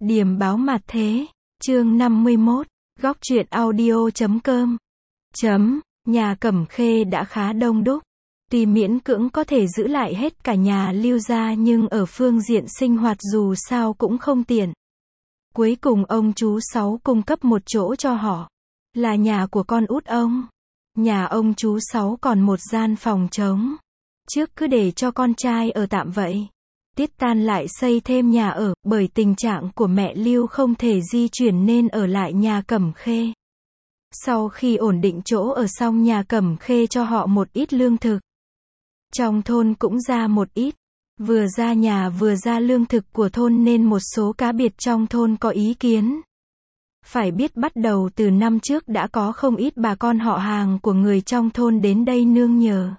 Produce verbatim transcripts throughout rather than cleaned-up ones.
Điềm báo mặt thế, chương năm mươi mốt, góc truyện audio chấm com. Chấm, nhà Cẩm Khê đã khá đông đúc. Tuy miễn cưỡng có thể giữ lại hết cả nhà Lưu gia nhưng ở phương diện sinh hoạt dù sao cũng không tiện. Cuối cùng ông chú Sáu cung cấp một chỗ cho họ. Là nhà của con út ông. Nhà ông chú Sáu còn một gian phòng trống. Trước cứ để cho con trai ở tạm vậy. Tiết Tan lại xây thêm nhà ở, bởi tình trạng của mẹ Lưu không thể di chuyển nên ở lại nhà Cẩm Khê. Sau khi ổn định chỗ ở xong, nhà Cẩm Khê cho họ một ít lương thực. Trong thôn cũng ra một ít. Vừa ra nhà vừa ra lương thực của thôn nên một số cá biệt trong thôn có ý kiến. Phải biết bắt đầu từ năm trước đã có không ít bà con họ hàng của người trong thôn đến đây nương nhờ.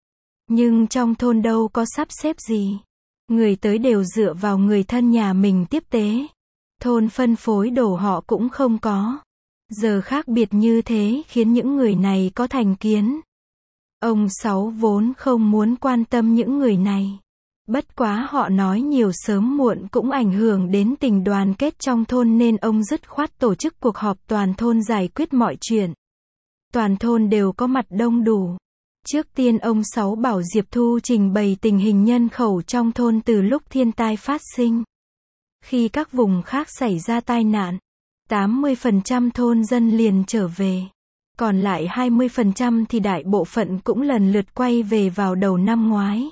Nhưng trong thôn đâu có sắp xếp gì. Người tới đều dựa vào người thân nhà mình tiếp tế. Thôn phân phối đồ họ cũng không có. Giờ khác biệt như thế khiến những người này có thành kiến. Ông Sáu vốn không muốn quan tâm những người này. Bất quá họ nói nhiều sớm muộn cũng ảnh hưởng đến tình đoàn kết trong thôn nên ông dứt khoát tổ chức cuộc họp toàn thôn giải quyết mọi chuyện. Toàn thôn đều có mặt đông đủ. Trước tiên ông Sáu bảo Diệp Thu trình bày tình hình nhân khẩu trong thôn từ lúc thiên tai phát sinh. Khi các vùng khác xảy ra tai nạn, tám mươi phần trăm thôn dân liền trở về. Còn lại hai mươi phần trăm thì đại bộ phận cũng lần lượt quay về vào đầu năm ngoái.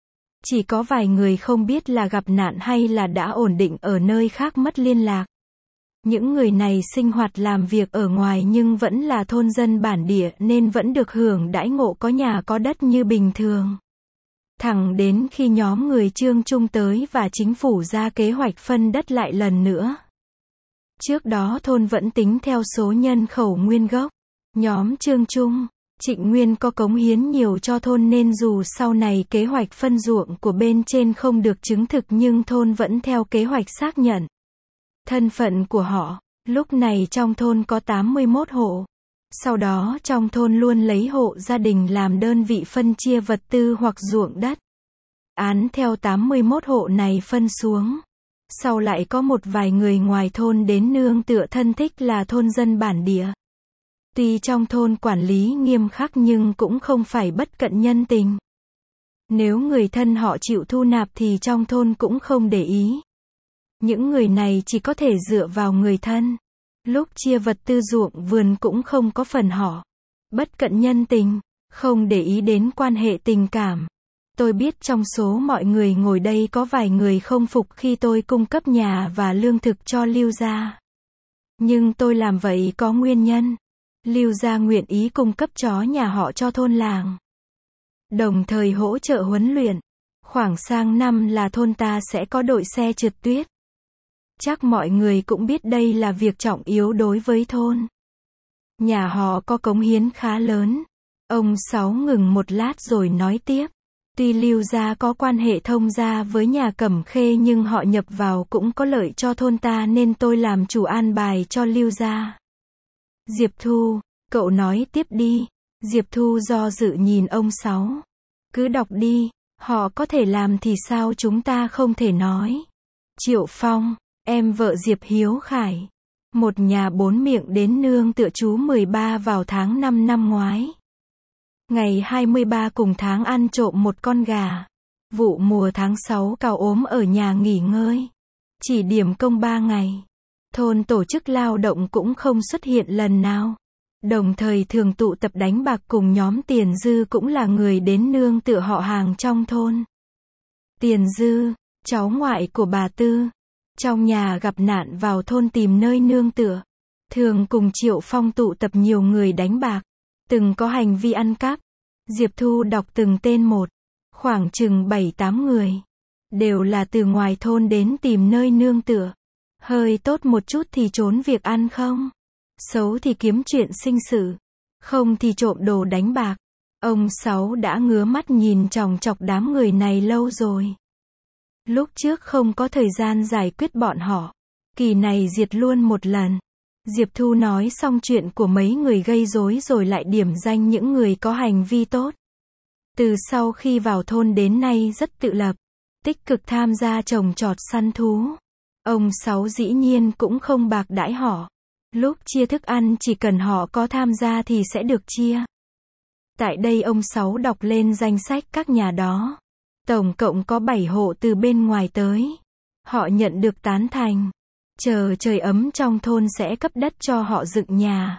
Chỉ có vài người không biết là gặp nạn hay là đã ổn định ở nơi khác mất liên lạc. Những người này sinh hoạt làm việc ở ngoài nhưng vẫn là thôn dân bản địa nên vẫn được hưởng đãi ngộ có nhà có đất như bình thường. Thẳng đến khi nhóm người Trương Trung tới và chính phủ ra kế hoạch phân đất lại lần nữa. Trước đó thôn vẫn tính theo số nhân khẩu nguyên gốc. Nhóm Trương Trung, Trịnh Nguyên có cống hiến nhiều cho thôn nên dù sau này kế hoạch phân ruộng của bên trên không được chứng thực nhưng thôn vẫn theo kế hoạch xác nhận thân phận của họ. Lúc này trong thôn có tám mươi mốt hộ. Sau đó trong thôn luôn lấy hộ gia đình làm đơn vị phân chia vật tư hoặc ruộng đất. Án theo tám mươi mốt hộ này phân xuống. Sau lại có một vài người ngoài thôn đến nương tựa thân thích là thôn dân bản địa. Tuy trong thôn quản lý nghiêm khắc nhưng cũng không phải bất cận nhân tình. Nếu người thân họ chịu thu nạp thì trong thôn cũng không để ý. Những người này chỉ có thể dựa vào người thân. Lúc chia vật tư ruộng vườn cũng không có phần họ. Bất cận nhân tình, không để ý đến quan hệ tình cảm. Tôi biết trong số mọi người ngồi đây có vài người không phục khi tôi cung cấp nhà và lương thực cho Lưu gia. Nhưng tôi làm vậy có nguyên nhân. Lưu gia nguyện ý cung cấp chó nhà họ cho thôn làng. Đồng thời hỗ trợ huấn luyện. Khoảng sang năm là thôn ta sẽ có đội xe trượt tuyết. Chắc mọi người cũng biết đây là việc trọng yếu đối với thôn. Nhà họ có cống hiến khá lớn. Ông Sáu ngừng một lát rồi nói tiếp. Tuy Lưu gia có quan hệ thông gia với nhà Cẩm Khê nhưng họ nhập vào cũng có lợi cho thôn ta nên tôi làm chủ an bài cho Lưu gia. Diệp Thu, cậu nói tiếp đi. Diệp Thu do dự nhìn ông Sáu. Cứ đọc đi, họ có thể làm thì sao chúng ta không thể nói. Triệu Phong, em vợ Diệp Hiếu Khải. Một nhà bốn miệng đến nương tựa chú mười ba vào tháng năm năm ngoái. Ngày hai mươi ba cùng tháng ăn trộm một con gà. Vụ mùa tháng sáu cào ốm ở nhà nghỉ ngơi. Chỉ điểm công ba ngày. Thôn tổ chức lao động cũng không xuất hiện lần nào. Đồng thời thường tụ tập đánh bạc cùng nhóm Tiền Dư cũng là người đến nương tựa họ hàng trong thôn. Tiền Dư, cháu ngoại của bà Tư. Trong nhà gặp nạn vào thôn tìm nơi nương tựa. Thường cùng Triệu Phong tụ tập nhiều người đánh bạc. Từng có hành vi ăn cắp. Diệp Thu đọc từng tên một. Khoảng chừng bảy tám người. Đều là từ ngoài thôn đến tìm nơi nương tựa. Hơi tốt một chút thì trốn việc ăn không? Xấu thì kiếm chuyện sinh sự. Không thì trộm đồ đánh bạc. Ông Sáu đã ngứa mắt nhìn chòng chọc đám người này lâu rồi. Lúc trước không có thời gian giải quyết bọn họ. Kỳ này diệt luôn một lần. Diệp Thu nói xong chuyện của mấy người gây rối rồi lại điểm danh những người có hành vi tốt. Từ sau khi vào thôn đến nay rất tự lập. Tích cực tham gia trồng trọt săn thú. Ông Sáu dĩ nhiên cũng không bạc đãi họ. Lúc chia thức ăn chỉ cần họ có tham gia thì sẽ được chia. Tại đây ông Sáu đọc lên danh sách các nhà đó. Tổng cộng có bảy hộ từ bên ngoài tới. Họ nhận được tán thành. Chờ trời ấm trong thôn sẽ cấp đất cho họ dựng nhà.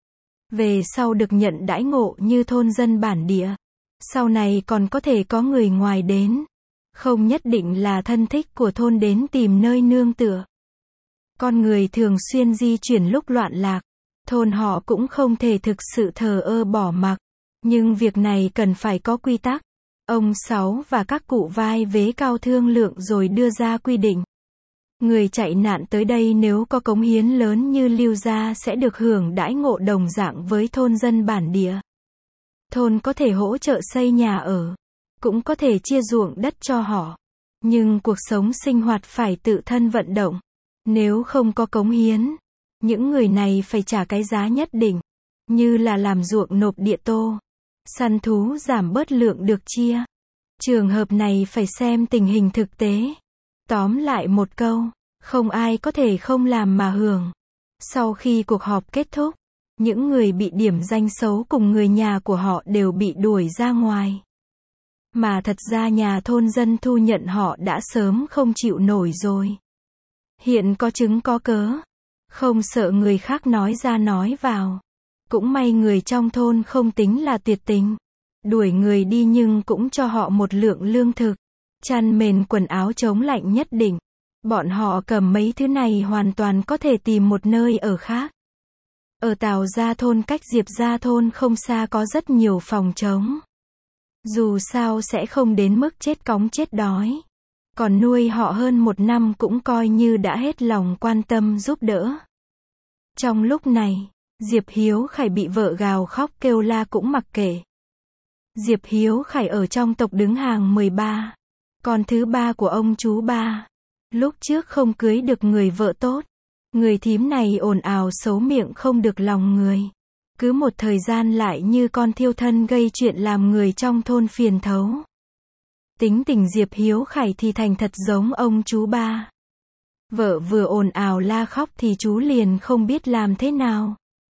Về sau được nhận đãi ngộ như thôn dân bản địa. Sau này còn có thể có người ngoài đến. Không nhất định là thân thích của thôn đến tìm nơi nương tựa. Con người thường xuyên di chuyển lúc loạn lạc. Thôn họ cũng không thể thực sự thờ ơ bỏ mặc. Nhưng việc này cần phải có quy tắc. Ông Sáu và các cụ vai vế cao thương lượng rồi đưa ra quy định. Người chạy nạn tới đây nếu có cống hiến lớn như Lưu gia sẽ được hưởng đãi ngộ đồng dạng với thôn dân bản địa. Thôn có thể hỗ trợ xây nhà ở, cũng có thể chia ruộng đất cho họ. Nhưng cuộc sống sinh hoạt phải tự thân vận động. Nếu không có cống hiến, những người này phải trả cái giá nhất định, như là làm ruộng nộp địa tô, săn thú giảm bớt lượng được chia. Trường hợp này phải xem tình hình thực tế. Tóm lại một câu, không ai có thể không làm mà hưởng. Sau khi cuộc họp kết thúc, những người bị điểm danh xấu cùng người nhà của họ đều bị đuổi ra ngoài. Mà thật ra nhà thôn dân thu nhận họ đã sớm không chịu nổi rồi. Hiện có chứng có cớ, không sợ người khác nói ra nói vào. Cũng may người trong thôn không tính là tuyệt tình. Đuổi người đi nhưng cũng cho họ một lượng lương thực, chăn mền quần áo chống lạnh nhất định. Bọn họ cầm mấy thứ này hoàn toàn có thể tìm một nơi ở khác. Ở Tào Gia thôn cách Diệp Gia thôn không xa có rất nhiều phòng trống. Dù sao sẽ không đến mức chết cóng chết đói. Còn nuôi họ hơn một năm cũng coi như đã hết lòng quan tâm giúp đỡ. Trong lúc này, Diệp Hiếu Khải bị vợ gào khóc kêu la cũng mặc kệ. Diệp Hiếu Khải ở trong tộc đứng hàng mười ba. Con thứ ba của ông chú ba. Lúc trước không cưới được người vợ tốt. Người thím này ồn ào xấu miệng không được lòng người. Cứ một thời gian lại như con thiêu thân gây chuyện làm người trong thôn phiền thấu. Tính tình Diệp Hiếu Khải thì thành thật giống ông chú ba. Vợ vừa ồn ào la khóc thì chú liền không biết làm thế nào.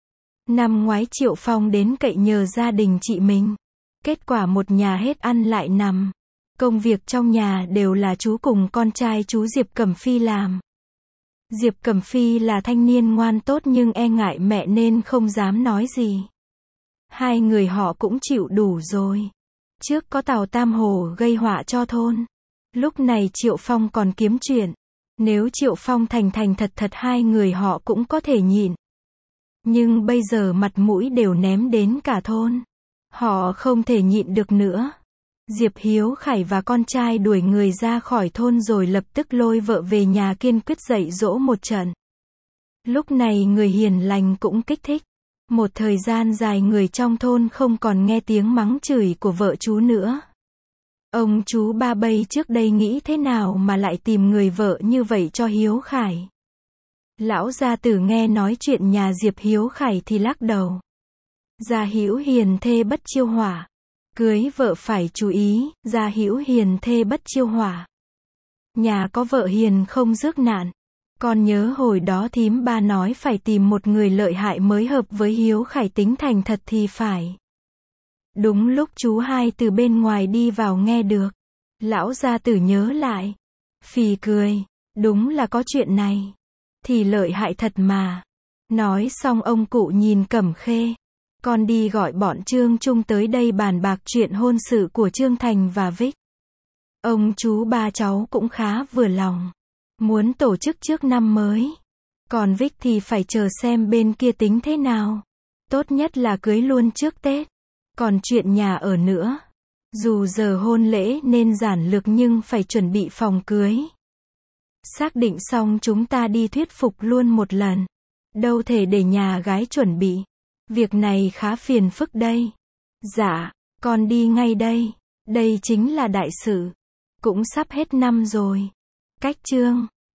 Năm ngoái Triệu Phong đến cậy nhờ gia đình chị mình. Kết quả một nhà hết ăn lại nằm. Công việc trong nhà đều là chú cùng con trai chú Diệp Cẩm Phi làm. Diệp Cẩm Phi là thanh niên ngoan tốt nhưng e ngại mẹ nên không dám nói gì. Hai người họ cũng chịu đủ rồi. Trước có Tào Tam Hồ gây họa cho thôn. Lúc này Triệu Phong còn kiếm chuyện. Nếu Triệu Phong thành thành thật thật hai người họ cũng có thể nhịn. Nhưng bây giờ mặt mũi đều ném đến cả thôn. Họ không thể nhịn được nữa. Diệp Hiếu Khải và con trai đuổi người ra khỏi thôn rồi lập tức lôi vợ về nhà kiên quyết dạy dỗ một trận. Lúc này người hiền lành cũng kích thích. Một thời gian dài người trong thôn không còn nghe tiếng mắng chửi của vợ chú nữa. Ông chú ba bây trước đây nghĩ thế nào mà lại tìm người vợ như vậy cho Hiếu Khải. Lão gia tử nghe nói chuyện nhà Diệp Hiếu Khải thì lắc đầu. Gia hữu hiền thê bất chiêu hỏa. Cưới vợ phải chú ý, gia hữu hiền thê bất chiêu hỏa. Nhà có vợ hiền không rước nạn. Con nhớ hồi đó thím ba nói phải tìm một người lợi hại mới hợp với Hiếu Khải tính thành thật thì phải. Đúng lúc chú hai từ bên ngoài đi vào nghe được. Lão gia tử nhớ lại. Phì cười. Đúng là có chuyện này. Thì lợi hại thật mà. Nói xong ông cụ nhìn Cẩm Khê. Con đi gọi bọn Trương Trung tới đây bàn bạc chuyện hôn sự của Trương Thành và Vích. Ông chú ba cháu cũng khá vừa lòng. Muốn tổ chức trước năm mới. Còn Vích thì phải chờ xem bên kia tính thế nào. Tốt nhất là cưới luôn trước Tết. Còn chuyện nhà ở nữa. Dù giờ hôn lễ nên giản lược nhưng phải chuẩn bị phòng cưới. Xác định xong chúng ta đi thuyết phục luôn một lần. Đâu thể để nhà gái chuẩn bị. Việc này khá phiền phức đây. Dạ, con đi ngay đây. Đây chính là đại sự. Cũng sắp hết năm rồi. Cách chương